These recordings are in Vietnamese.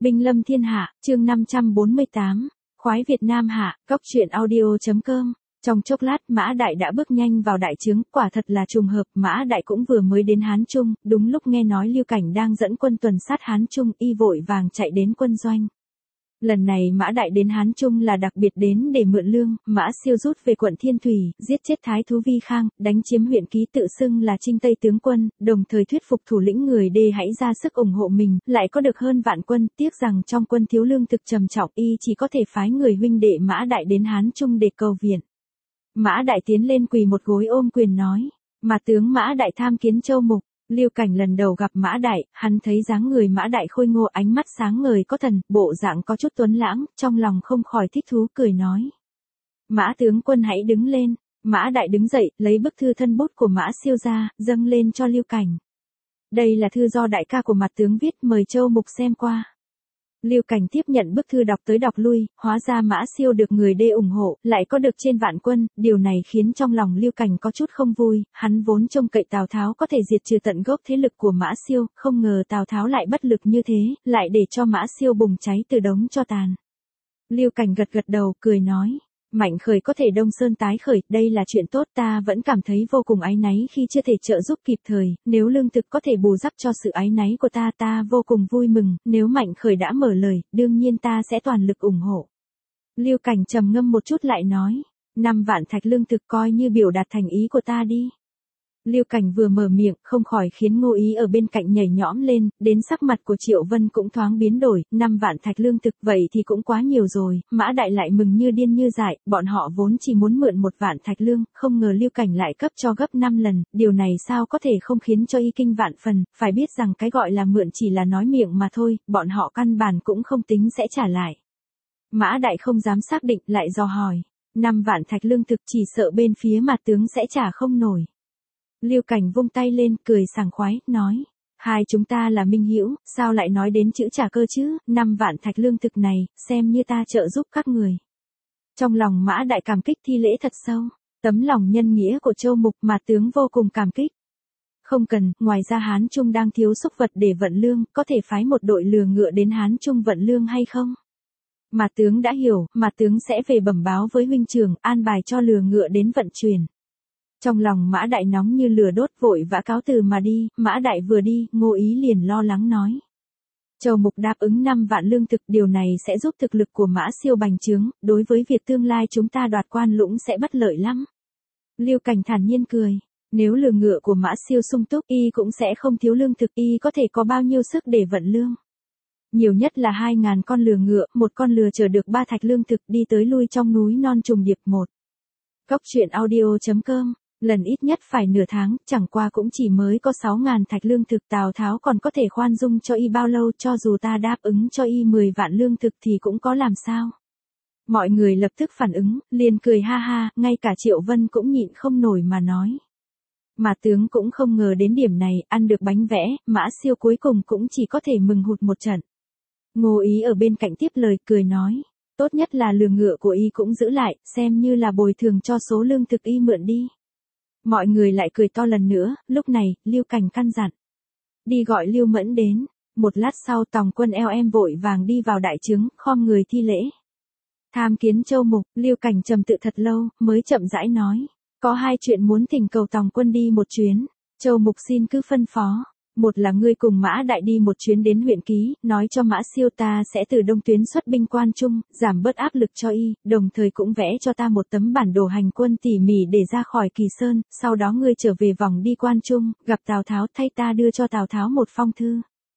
Binh lâm thiên hạ, chương 548, khoái Việt Nam hạ, cóc truyện audio.com. Trong chốc lát Mã Đại đã bước nhanh vào đại trướng, quả thật là trùng hợp, Mã Đại cũng vừa mới đến Hán Trung, đúng lúc nghe nói Lưu Cảnh đang dẫn quân tuần sát Hán Trung, y vội vàng chạy đến quân doanh. Lần này Mã Đại đến Hán Trung là đặc biệt đến để mượn lương, Mã Siêu rút về quận Thiên Thủy, giết chết Thái thú Vi Khang, đánh chiếm huyện Ký tự xưng là Trinh Tây tướng quân, đồng thời thuyết phục thủ lĩnh người Đê hãy ra sức ủng hộ mình, lại có được hơn vạn quân, tiếc rằng trong quân thiếu lương thực trầm trọng, y chỉ có thể phái người huynh đệ Mã Đại đến Hán Trung để cầu viện. Mã Đại tiến lên quỳ một gối ôm quyền nói, mà tướng Mã Đại tham kiến Châu Mục. Lưu Cảnh lần đầu gặp Mã Đại, hắn thấy dáng người Mã Đại khôi ngô, ánh mắt sáng ngời có thần, bộ dạng có chút tuấn lãng, trong lòng không khỏi thích thú cười nói. Mã tướng quân hãy đứng lên. Mã Đại đứng dậy, lấy bức thư thân bút của Mã Siêu ra, dâng lên cho Lưu Cảnh. Đây là thư do đại ca của mặt tướng viết, mời Châu Mục xem qua. Lưu Cảnh tiếp nhận bức thư đọc tới đọc lui, hóa ra Mã Siêu được người Đê ủng hộ, lại có được trên vạn quân, điều này khiến trong lòng Lưu Cảnh có chút không vui, hắn vốn trông cậy Tào Tháo có thể diệt trừ tận gốc thế lực của Mã Siêu, không ngờ Tào Tháo lại bất lực như thế, lại để cho Mã Siêu bùng cháy từ đống tro tàn. Lưu Cảnh gật gật đầu, cười nói. Mạnh khởi có thể đông sơn tái khởi, đây là chuyện tốt, ta vẫn cảm thấy vô cùng áy náy khi chưa thể trợ giúp kịp thời, nếu lương thực có thể bù đắp cho sự áy náy của ta vô cùng vui mừng, nếu Mạnh khởi đã mở lời, đương nhiên ta sẽ toàn lực ủng hộ. Lưu Cảnh trầm ngâm một chút lại nói, 5 vạn thạch lương thực coi như biểu đạt thành ý của ta đi. Lưu Cảnh vừa mở miệng, không khỏi khiến Ngô Ý ở bên cạnh nhảy nhõm lên, đến sắc mặt của Triệu Vân cũng thoáng biến đổi, 5 vạn thạch lương thực vậy thì cũng quá nhiều rồi, Mã Đại lại mừng như điên như dại, bọn họ vốn chỉ muốn mượn 1 vạn thạch lương, không ngờ Lưu Cảnh lại cấp cho gấp 5 lần, điều này sao có thể không khiến cho y kinh vạn phần, phải biết rằng cái gọi là mượn chỉ là nói miệng mà thôi, bọn họ căn bản cũng không tính sẽ trả lại. Mã Đại không dám xác định, lại dò hỏi, 5 vạn thạch lương thực chỉ sợ bên phía mặt tướng sẽ trả không nổi. Lưu Cảnh vung tay lên, cười sảng khoái, nói, hai chúng ta là minh hữu, sao lại nói đến chữ trả cơ chứ, 5 vạn thạch lương thực này, xem như ta trợ giúp các người. Trong lòng Mã Đại cảm kích thi lễ thật sâu, tấm lòng nhân nghĩa của Châu Mục mà tướng vô cùng cảm kích. Không cần, ngoài ra Hán Trung đang thiếu súc vật để vận lương, có thể phái một đội lừa ngựa đến Hán Trung vận lương hay không? Mà tướng đã hiểu, mà tướng sẽ về bẩm báo với huynh trưởng, an bài cho lừa ngựa đến vận chuyển. Trong lòng Mã Đại nóng như lửa đốt, vội vã cáo từ mà đi, Mã Đại vừa đi, Ngô Ý liền lo lắng nói. Châu Mục đáp ứng 5 vạn lương thực, điều này sẽ giúp thực lực của Mã Siêu bành trướng, đối với việc tương lai chúng ta đoạt Quan Lũng sẽ bất lợi lắm. Lưu Cảnh thản nhiên cười, nếu lừa ngựa của Mã Siêu sung túc, y cũng sẽ không thiếu lương thực, y có thể có bao nhiêu sức để vận lương. Nhiều nhất là 2.000 con lừa ngựa, một con lừa chở được 3 thạch lương thực đi tới lui trong núi non trùng điệp một. Cóc truyện audio.com. Lần ít nhất phải nửa tháng, chẳng qua cũng chỉ mới có 6.000 thạch lương thực, Tào Tháo còn có thể khoan dung cho y bao lâu, cho dù ta đáp ứng cho y 10 vạn lương thực thì cũng có làm sao. Mọi người lập tức phản ứng, liền cười ha ha, ngay cả Triệu Vân cũng nhịn không nổi mà nói. Mà tướng cũng không ngờ đến điểm này, ăn được bánh vẽ, Mã Siêu cuối cùng cũng chỉ có thể mừng hụt một trận. Ngô Ý ở bên cạnh tiếp lời, cười nói, tốt nhất là lừa ngựa của y cũng giữ lại, xem như là bồi thường cho số lương thực y mượn đi. Mọi người lại cười to lần nữa, lúc này, Lưu Cảnh căn dặn. Đi gọi Lưu Mẫn đến, một lát sau tòng quân eo em vội vàng đi vào đại trướng, khom người thi lễ. Tham kiến Châu Mục, Lưu Cảnh trầm tự thật lâu, mới chậm rãi nói. Có 2 chuyện muốn thỉnh cầu tòng quân đi một chuyến, Châu Mục xin cứ phân phó. Một là ngươi cùng Mã Đại đi một chuyến đến huyện Ký, nói cho Mã Siêu ta sẽ từ đông tuyến xuất binh Quan Trung, giảm bớt áp lực cho y, đồng thời cũng vẽ cho ta một tấm bản đồ hành quân tỉ mỉ để ra khỏi Kỳ Sơn, sau đó ngươi trở về vòng đi Quan Trung, gặp Tào Tháo, thay ta đưa cho Tào Tháo một phong thư.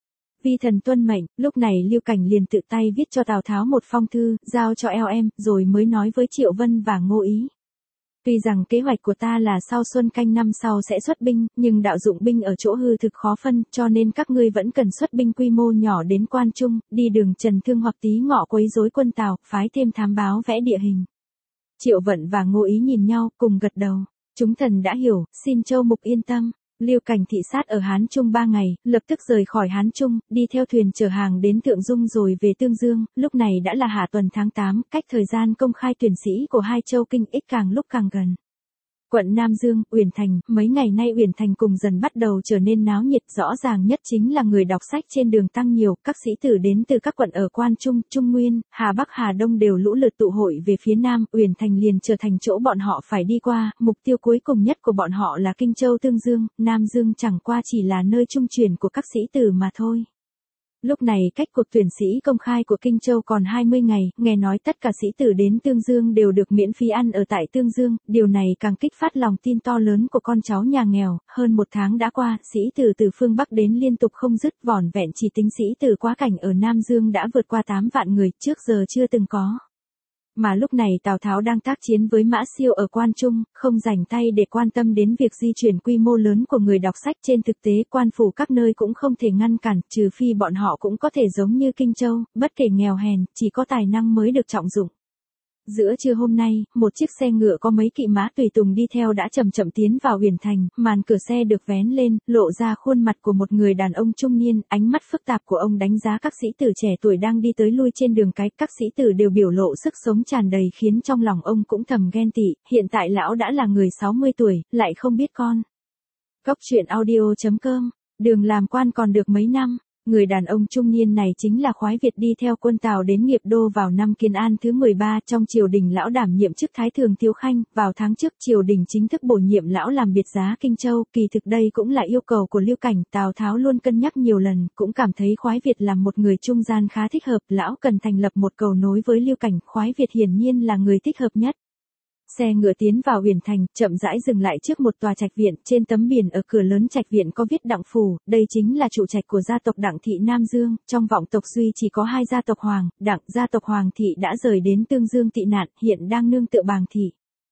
Vi thần tuân mệnh, lúc này Lưu Cảnh liền tự tay viết cho Tào Tháo một phong thư, giao cho eo em, rồi mới nói với Triệu Vân và Ngô Ý. Tuy rằng kế hoạch của ta là sau xuân canh năm sau sẽ xuất binh, nhưng đạo dụng binh ở chỗ hư thực khó phân, cho nên các ngươi vẫn cần xuất binh quy mô nhỏ đến Quan Trung, đi đường Trần Thương hoặc Tí Ngọ quấy rối quân Tào, phái thêm thám báo vẽ địa hình. Triệu Vận và Ngô Ý nhìn nhau, cùng gật đầu. Chúng thần đã hiểu, xin Châu Mục yên tâm. Lưu Cảnh thị sát ở Hán Trung 3 ngày, lập tức rời khỏi Hán Trung, đi theo thuyền chở hàng đến Thượng Dung rồi về Tương Dương, lúc này đã là hạ tuần tháng 8, cách thời gian công khai tuyển sĩ của 2 châu Kinh Ích càng lúc càng gần. Quận Nam Dương, Uyển Thành, mấy ngày nay Uyển Thành cùng dần bắt đầu trở nên náo nhiệt, rõ ràng nhất chính là người đọc sách trên đường tăng nhiều, các sĩ tử đến từ các quận ở Quan Trung, Trung Nguyên, Hà Bắc Hà Đông đều lũ lượt tụ hội về phía Nam, Uyển Thành liền trở thành chỗ bọn họ phải đi qua, mục tiêu cuối cùng nhất của bọn họ là Kinh Châu Tương Dương, Nam Dương chẳng qua chỉ là nơi trung chuyển của các sĩ tử mà thôi. Lúc này cách cuộc tuyển sĩ công khai của Kinh Châu còn 20 ngày, nghe nói tất cả sĩ tử đến Tương Dương đều được miễn phí ăn ở tại Tương Dương, điều này càng kích phát lòng tin to lớn của con cháu nhà nghèo, hơn một tháng đã qua, sĩ tử từ phương Bắc đến liên tục không dứt, vỏn vẹn chỉ tính sĩ tử quá cảnh ở Nam Dương đã vượt qua 8 vạn người, trước giờ chưa từng có. Mà lúc này Tào Tháo đang tác chiến với Mã Siêu ở Quan Trung, không rảnh tay để quan tâm đến việc di chuyển quy mô lớn của người đọc sách. Trên thực tế quan phủ các nơi cũng không thể ngăn cản, trừ phi bọn họ cũng có thể giống như Kinh Châu, bất kể nghèo hèn, chỉ có tài năng mới được trọng dụng. Giữa trưa hôm nay, một chiếc xe ngựa có mấy kỵ mã tùy tùng đi theo đã chậm chậm tiến vào Uyển Thành, màn cửa xe được vén lên, lộ ra khuôn mặt của một người đàn ông trung niên, ánh mắt phức tạp của ông đánh giá các sĩ tử trẻ tuổi đang đi tới lui trên đường cái, các sĩ tử đều biểu lộ sức sống tràn đầy khiến trong lòng ông cũng thầm ghen tị, hiện tại lão đã là người 60 tuổi, lại không biết con. Góc truyện audio.com, đường làm quan còn được mấy năm. Người đàn ông trung niên này chính là Khoái Việt đi theo quân Tào đến Nghiệp Đô vào năm Kiến An thứ 13, trong triều đình lão đảm nhiệm chức Thái Thường Thiếu Khanh, vào tháng trước triều đình chính thức bổ nhiệm lão làm biệt giá Kinh Châu, kỳ thực đây cũng là yêu cầu của Lưu Cảnh, Tào Tháo luôn cân nhắc nhiều lần, cũng cảm thấy Khoái Việt là một người trung gian khá thích hợp, lão cần thành lập một cầu nối với Lưu Cảnh, Khoái Việt hiển nhiên là người thích hợp nhất. Xe ngựa tiến vào Uyển Thành, chậm rãi dừng lại trước một tòa trạch viện, trên tấm biển ở cửa lớn trạch viện có viết Đặng phủ, đây chính là trụ trạch của gia tộc Đặng thị Nam Dương, trong vọng tộc duy chỉ có 2 gia tộc Hoàng, Đặng, gia tộc Hoàng thị đã rời đến Tương Dương tị nạn, hiện đang nương tựa Bàng thị.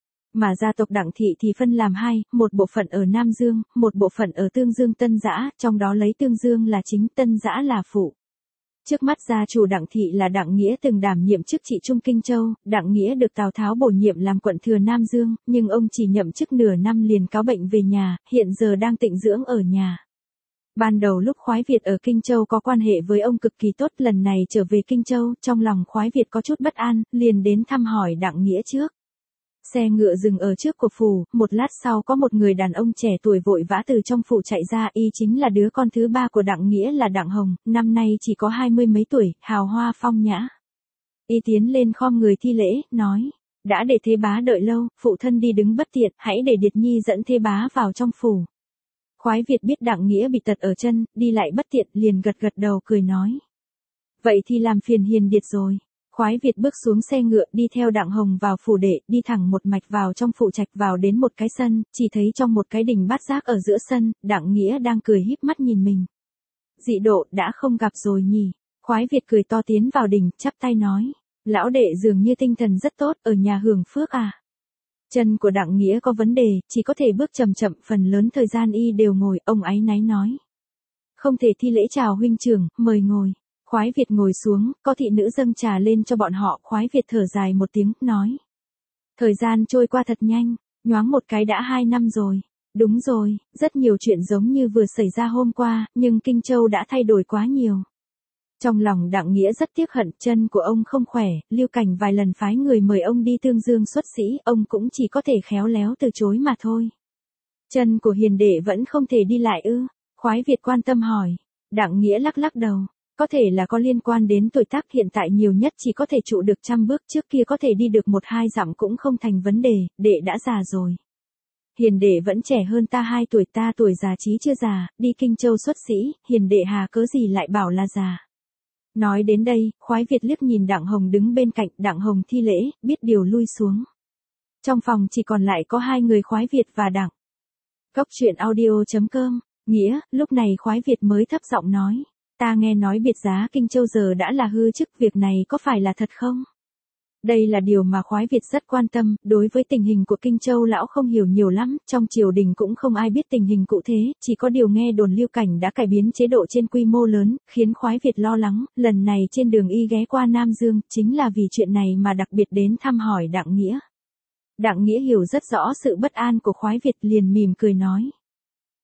Mà gia tộc Đặng thị thì phân làm 2, một bộ phận ở Nam Dương, một bộ phận ở Tương Dương Tân Giã, trong đó lấy Tương Dương là chính, Tân Giã là phụ. Trước mắt gia chủ Đặng thị là Đặng Nghĩa từng đảm nhiệm chức trị Trung Kinh Châu, Đặng Nghĩa được Tào Tháo bổ nhiệm làm quận thừa Nam Dương, nhưng ông chỉ nhậm chức nửa năm liền cáo bệnh về nhà, hiện giờ đang tịnh dưỡng ở nhà. Ban đầu lúc Khoái Việt ở Kinh Châu có quan hệ với ông cực kỳ tốt, lần này trở về Kinh Châu, trong lòng Khoái Việt có chút bất an, liền đến thăm hỏi Đặng Nghĩa trước. Xe ngựa dừng ở trước của phủ, một lát sau có một người đàn ông trẻ tuổi vội vã từ trong phủ chạy ra, y chính là đứa con thứ 3 của Đặng Nghĩa là Đặng Hồng, năm nay chỉ có 20 mấy tuổi, hào hoa phong nhã. Y tiến lên khom người thi lễ, nói, đã để thê bá đợi lâu, phụ thân đi đứng bất tiện, hãy để Điệt Nhi dẫn thê bá vào trong phủ. Khoái Việt biết Đặng Nghĩa bị tật ở chân, đi lại bất tiện, liền gật gật đầu cười nói. Vậy thì làm phiền Hiền Điệt rồi. Khoái Việt bước xuống xe ngựa đi theo Đặng Hồng vào phủ đệ, đi thẳng một mạch vào trong phủ trạch, vào đến một cái sân, chỉ thấy trong một cái đình bát giác ở giữa sân, Đặng Nghĩa đang cười híp mắt nhìn mình. Dị độ, đã không gặp rồi nhỉ. Khoái Việt cười to tiến vào đình, chắp tay nói. Lão đệ dường như tinh thần rất tốt, ở nhà hưởng phước à. Chân của Đặng Nghĩa có vấn đề, chỉ có thể bước chậm chậm, phần lớn thời gian y đều ngồi, ông áy náy nói. Không thể thi lễ chào huynh trưởng, mời ngồi. Khoái Việt ngồi xuống, có thị nữ dâng trà lên cho bọn họ, Khoái Việt thở dài một tiếng, nói. Thời gian trôi qua thật nhanh, nhoáng một cái đã 2 năm rồi. Đúng rồi, rất nhiều chuyện giống như vừa xảy ra hôm qua, nhưng Kinh Châu đã thay đổi quá nhiều. Trong lòng Đặng Nghĩa rất tiếc hận, chân của ông không khỏe, Lưu Cảnh vài lần phái người mời ông đi Tương Dương xuất sĩ, ông cũng chỉ có thể khéo léo từ chối mà thôi. Chân của Hiền đệ vẫn không thể đi lại ư? Khoái Việt quan tâm hỏi. Đặng Nghĩa lắc lắc đầu. Có thể là có liên quan đến tuổi tác, hiện tại nhiều nhất chỉ có thể trụ được 100 bước, trước kia có thể đi được 1-2 dặm cũng không thành vấn đề, đệ đã già rồi. Hiền đệ vẫn trẻ hơn ta 2 tuổi, ta tuổi già trí chưa già, đi Kinh Châu xuất sĩ, Hiền đệ hà cớ gì lại bảo là già. Nói đến đây, Khoái Việt liếc nhìn Đặng Hồng đứng bên cạnh, Đặng Hồng thi lễ, biết điều lui xuống. Trong phòng chỉ còn lại có 2 người Khoái Việt và Đặng. Góc truyện audio.com, Nghĩa, lúc này Khoái Việt mới thấp giọng nói. Ta nghe nói biệt giá Kinh Châu giờ đã là hư chức, việc này có phải là thật không? Đây là điều mà Khoái Việt rất quan tâm, đối với tình hình của Kinh Châu lão không hiểu nhiều lắm, trong triều đình cũng không ai biết tình hình cụ thể, chỉ có điều nghe đồn Lưu Cảnh đã cải biến chế độ trên quy mô lớn, khiến Khoái Việt lo lắng, lần này trên đường y ghé qua Nam Dương, chính là vì chuyện này mà đặc biệt đến thăm hỏi Đặng Nghĩa. Đặng Nghĩa hiểu rất rõ sự bất an của Khoái Việt, liền mỉm cười nói.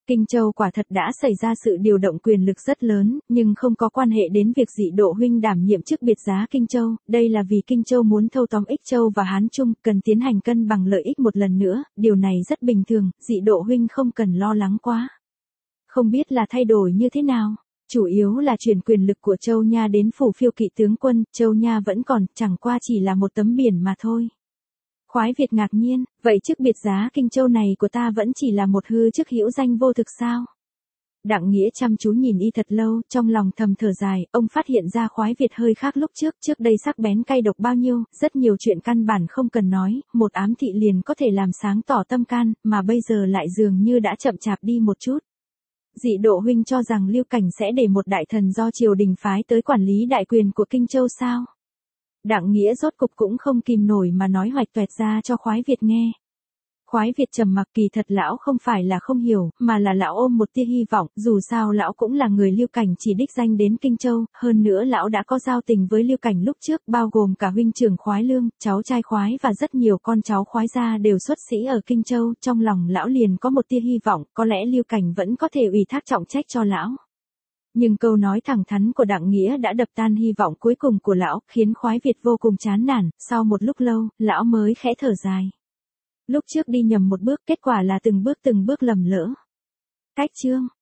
Kinh Châu quả thật đã xảy ra sự điều động quyền lực rất lớn, nhưng không có quan hệ đến việc Dị Độ huynh đảm nhiệm chức biệt giá Kinh Châu, đây là vì Kinh Châu muốn thâu tóm Ích Châu và Hán Trung, cần tiến hành cân bằng lợi ích một lần nữa, điều này rất bình thường, Dị Độ huynh không cần lo lắng quá. Không biết là thay đổi như thế nào, chủ yếu là chuyển quyền lực của Châu Nha đến phủ Phiêu Kỵ tướng quân, Châu Nha vẫn còn, chẳng qua chỉ là một tấm biển mà thôi. Khoái Việt ngạc nhiên, vậy chức biệt giá Kinh Châu này của ta vẫn chỉ là một hư chức hữu danh vô thực sao? Đặng Nghĩa chăm chú nhìn y thật lâu, trong lòng thầm thở dài, ông phát hiện ra Khoái Việt hơi khác lúc trước đây sắc bén cay độc bao nhiêu, rất nhiều chuyện căn bản không cần nói, một ám thị liền có thể làm sáng tỏ tâm can, mà bây giờ lại dường như đã chậm chạp đi một chút. Dị Độ huynh cho rằng Lưu Cảnh sẽ để một đại thần do triều đình phái tới quản lý đại quyền của Kinh Châu sao? Đặng Nghĩa rốt cục cũng không kìm nổi mà nói hoạch toẹt ra cho Khoái Việt nghe. Khoái Việt trầm mặc, kỳ thật lão không phải là không hiểu, mà là lão ôm một tia hy vọng, dù sao lão cũng là người Lưu Cảnh chỉ đích danh đến Kinh Châu, hơn nữa lão đã có giao tình với Lưu Cảnh lúc trước, bao gồm cả huynh trưởng Khoái Lương, cháu trai Khoái và rất nhiều con cháu Khoái gia đều xuất sĩ ở Kinh Châu, trong lòng lão liền có một tia hy vọng, có lẽ Lưu Cảnh vẫn có thể ủy thác trọng trách cho lão. Nhưng câu nói thẳng thắn của Đặng Nghĩa đã đập tan hy vọng cuối cùng của lão, khiến Khoái Việt vô cùng chán nản, sau một lúc lâu, lão mới khẽ thở dài. Lúc trước đi nhầm một bước, kết quả là từng bước lầm lỡ. Cách chương